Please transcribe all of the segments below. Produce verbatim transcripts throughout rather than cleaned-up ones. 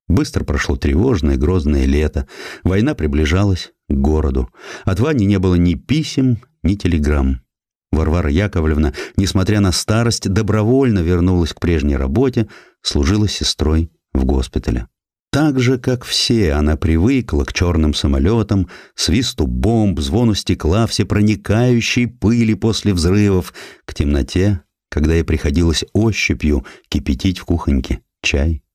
Быстро прошло тревожное, грозное лето. Война приближалась к городу. От Вани не было ни писем, ни телеграмм. Варвара Яковлевна, несмотря на старость, добровольно вернулась к прежней работе, служила сестрой в госпитале. Так же, как все, она привыкла к черным самолетам, свисту бомб, звону стекла, всепроникающей пыли после взрывов, к темноте, когда ей приходилось ощупью кипятить в кухоньке чай.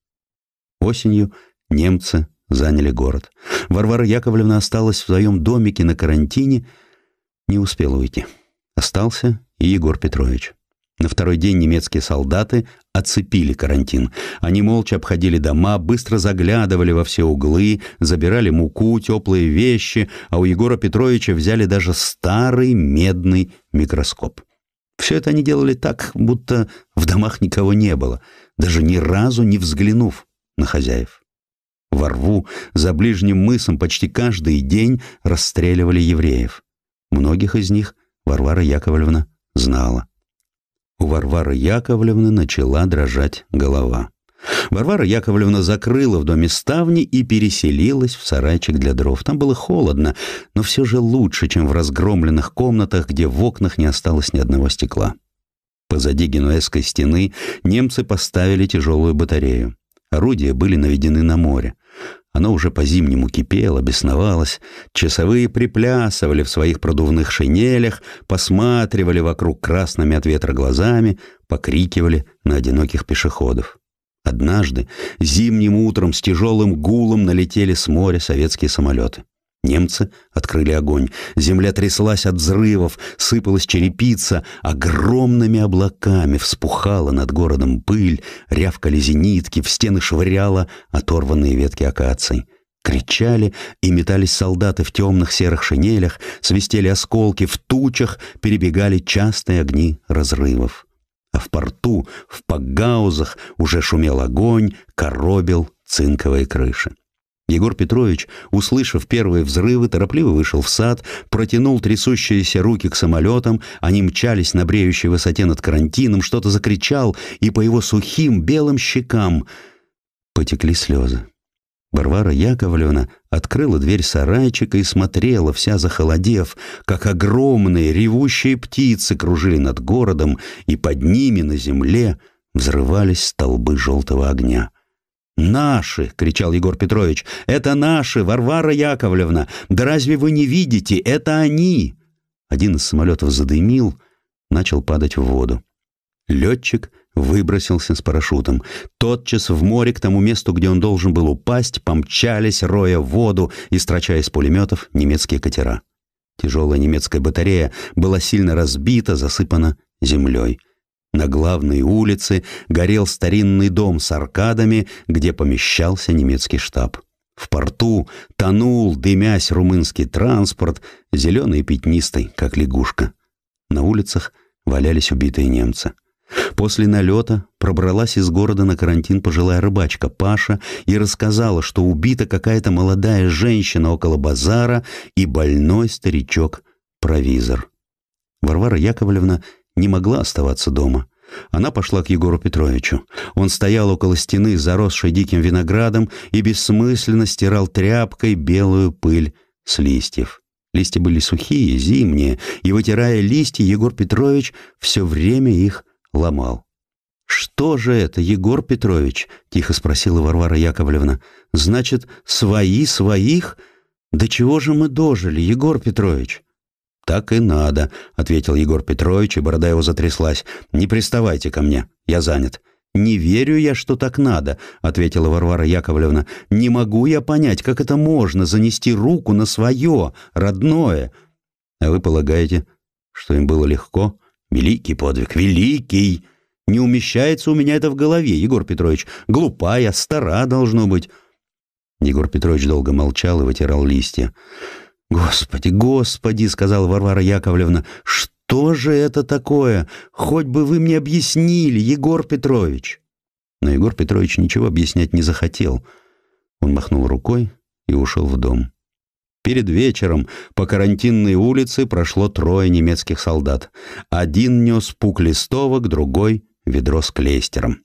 Осенью немцы заняли город. Варвара Яковлевна осталась в своем домике на карантине, не успела уйти. Остался и Егор Петрович. На второй день немецкие солдаты оцепили карантин. Они молча обходили дома, быстро заглядывали во все углы, забирали муку, теплые вещи, а у Егора Петровича взяли даже старый медный микроскоп. Все это они делали так, будто в домах никого не было, даже ни разу не взглянув на хозяев. Во рву за ближним мысом почти каждый день расстреливали евреев. Многих из них Варвара Яковлевна знала. У Варвары Яковлевны начала дрожать голова. Варвара Яковлевна закрыла в доме ставни и переселилась в сарайчик для дров. Там было холодно, но все же лучше, чем в разгромленных комнатах, где в окнах не осталось ни одного стекла. Позади Генуэзской стены немцы поставили тяжелую батарею. Орудия были наведены на море. Оно уже по-зимнему кипело, бесновалось. Часовые приплясывали в своих продувных шинелях, посматривали вокруг красными от ветра глазами, покрикивали на одиноких пешеходов. Однажды зимним утром с тяжелым гулом налетели с моря советские самолеты. Немцы открыли огонь. Земля тряслась от взрывов, сыпалась черепица, огромными облаками вспухала над городом пыль, рявкали зенитки, в стены швыряло оторванные ветки акаций. Кричали и метались солдаты в темных серых шинелях, свистели осколки, в тучах перебегали частые огни разрывов. А в порту, в пакгаузах уже шумел огонь, коробил цинковые крыши. Егор Петрович, услышав первые взрывы, торопливо вышел в сад, протянул трясущиеся руки к самолетам, они мчались на бреющей высоте над карантином, что-то закричал, и по его сухим белым щекам потекли слезы. Варвара Яковлевна открыла дверь сарайчика и смотрела, вся захолодев, как огромные ревущие птицы кружили над городом, и под ними на земле взрывались столбы желтого огня. «Наши!» — кричал Егор Петрович. «Это наши, Варвара Яковлевна! Да разве вы не видите? Это они!» Один из самолетов задымил, начал падать в воду. Летчик выбросился с парашютом. Тотчас в море, к тому месту, где он должен был упасть, помчались, роя воду и строча из пулеметов немецкие катера. Тяжелая немецкая батарея была сильно разбита, засыпана землей. На главной улице горел старинный дом с аркадами, где помещался немецкий штаб. В порту тонул, дымясь, румынский транспорт, зеленый и пятнистый, как лягушка. На улицах валялись убитые немцы. После налета пробралась из города на карантин пожилая рыбачка Паша и рассказала, что убита какая-то молодая женщина около базара и больной старичок-провизор. Варвара Яковлевна не могла оставаться дома. Она пошла к Егору Петровичу. Он стоял около стены, заросшей диким виноградом, и бессмысленно стирал тряпкой белую пыль с листьев. Листья были сухие, зимние, и, вытирая листья, Егор Петрович все время их ломал. «Что же это, Егор Петрович?» — тихо спросила Варвара Яковлевна. «Значит, свои своих? До чего же мы дожили, Егор Петрович?» «Так и надо», — ответил Егор Петрович, и борода его затряслась. «Не приставайте ко мне, я занят». «Не верю я, что так надо», — ответила Варвара Яковлевна. «Не могу я понять, как это можно занести руку на свое, родное». «А вы полагаете, что им было легко? Великий подвиг, великий! Не умещается у меня это в голове, Егор Петрович. Глупая, стара должно быть». Егор Петрович долго молчал и вытирал листья. «Господи, Господи!» — сказала Варвара Яковлевна. «Что же это такое? Хоть бы вы мне объяснили, Егор Петрович!» Но Егор Петрович ничего объяснять не захотел. Он махнул рукой и ушел в дом. Перед вечером по карантинной улице прошло трое немецких солдат. Один нес пук листовок, другой — ведро с клейстером.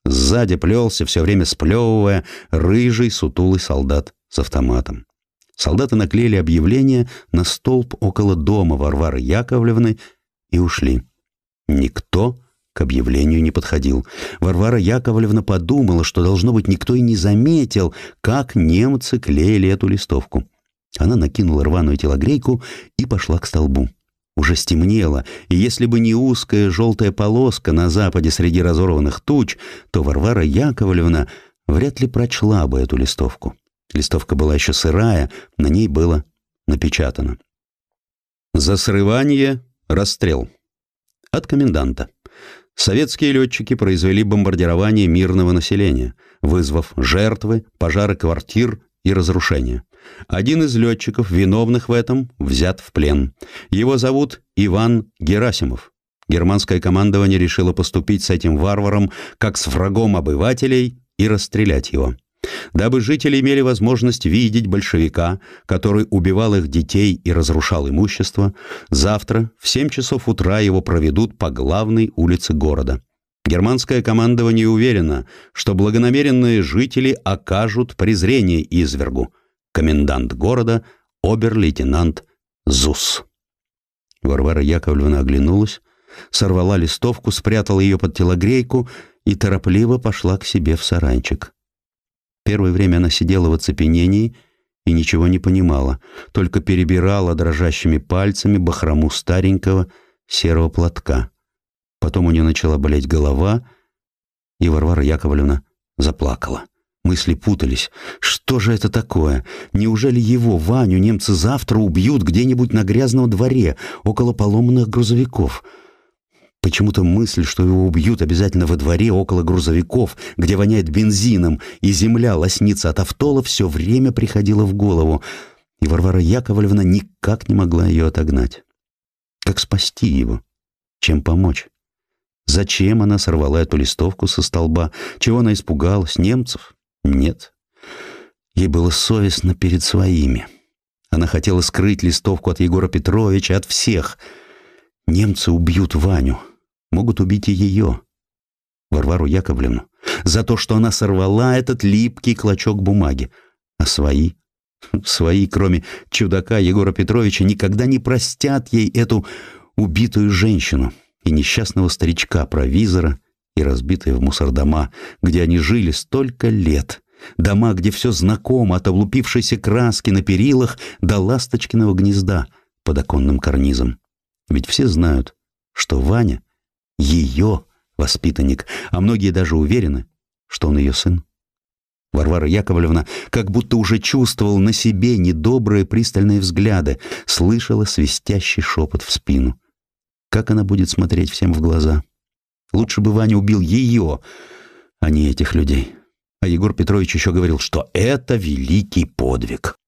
Сзади плелся, все время сплевывая, рыжий сутулый солдат с автоматом. Солдаты наклеили объявление на столб около дома Варвары Яковлевны и ушли. Никто к объявлению не подходил. Варвара Яковлевна подумала, что, должно быть, никто и не заметил, как немцы клеили эту листовку. Она накинула рваную телогрейку и пошла к столбу. Уже стемнело, и если бы не узкая желтая полоска на западе среди разорванных туч, то Варвара Яковлевна вряд ли прочла бы эту листовку. Листовка была еще сырая, на ней было напечатано: «За срывание расстрел. От коменданта. Советские летчики произвели бомбардирование мирного населения, вызвав жертвы, пожары квартир и разрушения. Один из летчиков, виновных в этом, взят в плен. Его зовут Иван Герасимов. Германское командование решило поступить с этим варваром как с врагом обывателей и расстрелять его. Дабы жители имели возможность видеть большевика, который убивал их детей и разрушал имущество, завтра в семь часов утра его проведут по главной улице города. Германское командование уверено, что благонамеренные жители окажут презрение извергу. Комендант города, обер-лейтенант Зус». Варвара Яковлевна оглянулась, сорвала листовку, спрятала ее под телогрейку и торопливо пошла к себе в сарайчик. Первое время она сидела в оцепенении и ничего не понимала, только перебирала дрожащими пальцами бахрому старенького серого платка. Потом у нее начала болеть голова, и Варвара Яковлевна заплакала. Мысли путались. Что же это такое? Неужели его, Ваню, немцы завтра убьют где-нибудь на грязном дворе, около поломанных грузовиков? Почему-то мысль, что его убьют обязательно во дворе, около грузовиков, где воняет бензином, и земля лоснится от автола, все время приходила в голову, и Варвара Яковлевна никак не могла ее отогнать. Как спасти его? Чем помочь? Зачем она сорвала эту листовку со столба? Чего она испугалась? Немцев? Нет. Ей было совестно перед своими. Она хотела скрыть листовку от Егора Петровича, от всех. Немцы убьют Ваню. Могут убить и ее, Варвару Яковлевну, за то, что она сорвала этот липкий клочок бумаги. А свои? Свои, кроме чудака Егора Петровича, никогда не простят ей эту убитую женщину и несчастного старичка-провизора, и разбитые в мусордома, где они жили столько лет. Дома, где все знакомо, от облупившейся краски на перилах до ласточкиного гнезда под оконным карнизом. Ведь все знают, что Ваня — ее воспитанник, а многие даже уверены, что он ее сын. Варвара Яковлевна как будто уже чувствовала на себе недобрые пристальные взгляды, слышала свистящий шепот в спину. Как она будет смотреть всем в глаза? Лучше бы Ваня убил ее, а не этих людей. А Егор Петрович еще говорил, что это великий подвиг.